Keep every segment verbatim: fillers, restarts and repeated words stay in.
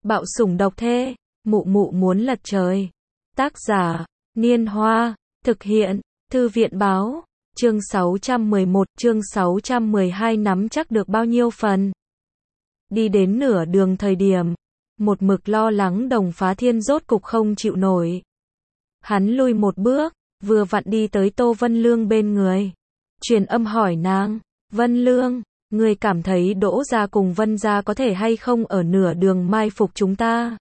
Bạo sủng độc thê, mụ mụ muốn lật trời. Tác giả, Niên Hoa, thực hiện, Thư viện báo, chương sáu trăm mười một, chương sáu trăm mười hai nắm chắc được bao nhiêu phần. Đi đến nửa đường thời điểm, một mực lo lắng Đồng Phá Thiên rốt cục không chịu nổi. Hắn lui một bước, vừa vặn đi tới Tô Vân Lương bên người. Truyền âm hỏi nàng, Vân Lương, người cảm thấy Đỗ gia cùng Vân gia có thể hay không ở nửa đường mai phục chúng ta?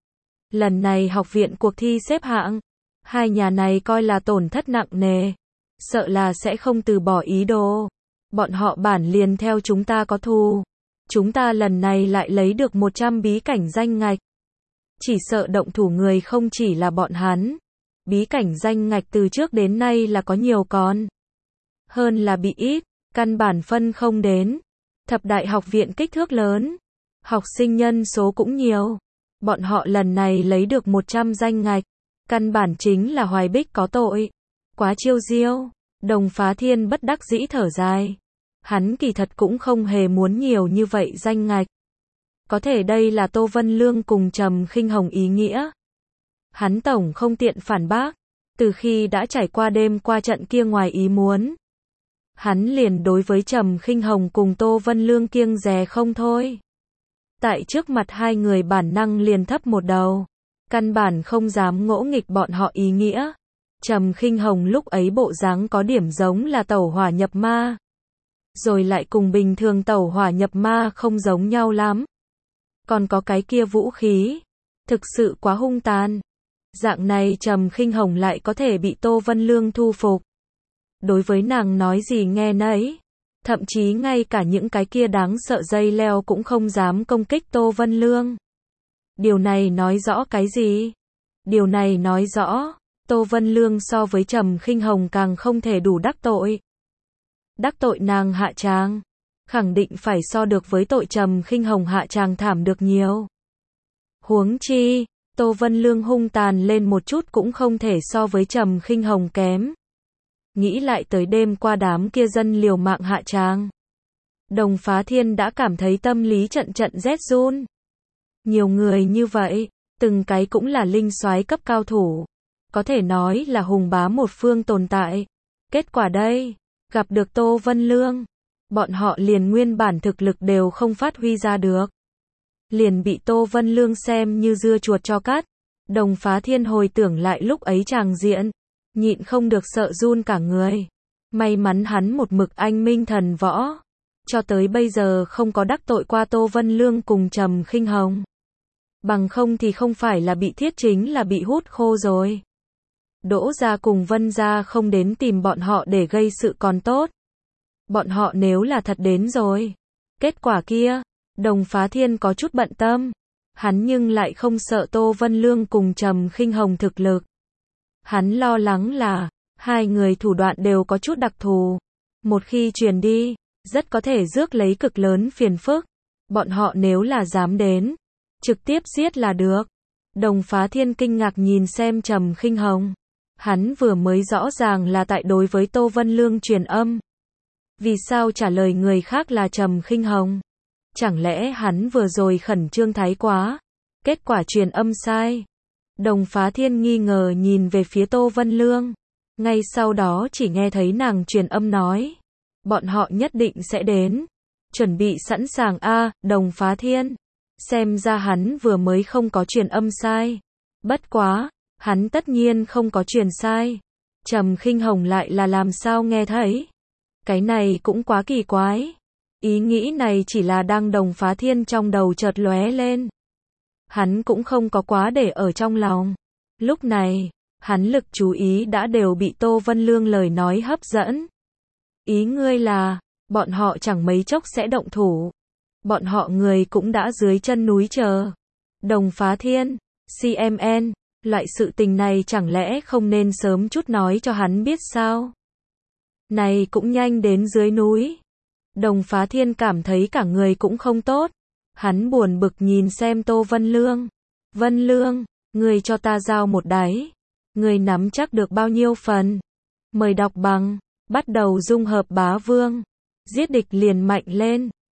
Lần này học viện cuộc thi xếp hạng, hai nhà này coi là tổn thất nặng nề, sợ là sẽ không từ bỏ ý đồ. Bọn họ bản liền theo chúng ta có thù. Chúng ta lần này lại lấy được một trăm bí cảnh danh ngạch. Chỉ sợ động thủ người không chỉ là bọn hắn. Bí cảnh danh ngạch từ trước đến nay là có nhiều con. Hơn là bị ít, căn bản phân không đến. Thập đại học viện kích thước lớn. Học sinh nhân số cũng nhiều. Bọn họ lần này lấy được một trăm danh ngạch. Căn bản chính là Hoài Bích có tội. Quá chiêu diêu. Đồng Phá Thiên bất đắc dĩ thở dài. Hắn kỳ thật cũng không hề muốn nhiều như vậy danh ngạch. Có thể đây là Tô Vân Lương cùng Trầm Khinh Hồng ý nghĩa. Hắn tổng không tiện phản bác. Từ khi đã trải qua đêm qua trận kia ngoài ý muốn, hắn liền đối với Trầm Khinh Hồng cùng Tô Vân Lương kiêng dè không thôi. Tại trước mặt hai người bản năng liền thấp một đầu. Căn bản không dám ngỗ nghịch bọn họ ý nghĩa. Trầm Khinh Hồng lúc ấy bộ dáng có điểm giống là tẩu hỏa nhập ma. Rồi lại cùng bình thường tẩu hỏa nhập ma không giống nhau lắm. Còn có cái kia vũ khí. Thực sự quá hung tàn. Dạng này Trầm Khinh Hồng lại có thể bị Tô Vân Lương thu phục. Đối với nàng nói gì nghe nấy. Thậm chí ngay cả những cái kia đáng sợ dây leo cũng không dám công kích Tô Vân Lương. Điều này nói rõ cái gì? Điều này nói rõ, Tô Vân Lương so với Trầm Khinh Hồng càng không thể đủ đắc tội. Đắc tội nàng hạ tràng, khẳng định phải so được với tội Trầm Khinh Hồng hạ tràng thảm được nhiều. Huống chi, Tô Vân Lương hung tàn lên một chút cũng không thể so với Trầm Khinh Hồng kém. Nghĩ lại tới đêm qua đám kia dân liều mạng hạ tràng. Đồng Phá Thiên đã cảm thấy tâm lý trận trận rét run. Nhiều người như vậy, từng cái cũng là linh soái cấp cao thủ. Có thể nói là hùng bá một phương tồn tại. Kết quả đây, gặp được Tô Vân Lương. Bọn họ liền nguyên bản thực lực đều không phát huy ra được. Liền bị Tô Vân Lương xem như dưa chuột cho cắt. Đồng Phá Thiên hồi tưởng lại lúc ấy tràng diện. Nhịn không được sợ run cả người. May mắn hắn một mực anh minh thần võ. Cho tới bây giờ không có đắc tội qua Tô Vân Lương cùng Trầm Khinh Hồng. Bằng không thì không phải là bị thiết chính là bị hút khô rồi. Đỗ gia cùng Vân gia không đến tìm bọn họ để gây sự còn tốt. Bọn họ nếu là thật đến rồi. Kết quả kia, Đồng Phá Thiên có chút bận tâm. Hắn nhưng lại không sợ Tô Vân Lương cùng Trầm Khinh Hồng thực lực. Hắn lo lắng là, hai người thủ đoạn đều có chút đặc thù. Một khi truyền đi, rất có thể rước lấy cực lớn phiền phức. Bọn họ nếu là dám đến, trực tiếp giết là được. Đồng Phá Thiên kinh ngạc nhìn xem Trầm Khinh Hồng. Hắn vừa mới rõ ràng là tại đối với Tô Vân Lương truyền âm. Vì sao trả lời người khác là Trầm Khinh Hồng? Chẳng lẽ hắn vừa rồi khẩn trương thái quá? Kết quả truyền âm sai. Đồng Phá Thiên nghi ngờ nhìn về phía Tô Vân Lương. Ngay sau đó chỉ nghe thấy nàng truyền âm nói. Bọn họ nhất định sẽ đến. Chuẩn bị sẵn sàng a à, Đồng Phá Thiên. Xem ra hắn vừa mới không có truyền âm sai. Bất quá, hắn tất nhiên không có truyền sai. Trầm Khinh Hồng lại là làm sao nghe thấy. Cái này cũng quá kỳ quái. Ý nghĩ này chỉ là đang Đồng Phá Thiên trong đầu chợt lóe lên. Hắn cũng không có quá để ở trong lòng. Lúc này, hắn lực chú ý đã đều bị Tô Vân Lương lời nói hấp dẫn. Ý ngươi là, bọn họ chẳng mấy chốc sẽ động thủ. Bọn họ người cũng đã dưới chân núi chờ. Đồng Phá Thiên, xê em en, loại sự tình này chẳng lẽ không nên sớm chút nói cho hắn biết sao? Này cũng nhanh đến dưới núi. Đồng Phá Thiên cảm thấy cả người cũng không tốt. Hắn buồn bực nhìn xem Tô Vân Lương. Vân Lương, người cho ta giao một đáy. Người nắm chắc được bao nhiêu phần? Mời đọc bằng. Bắt đầu dung hợp bá vương. Giết địch liền mạnh lên.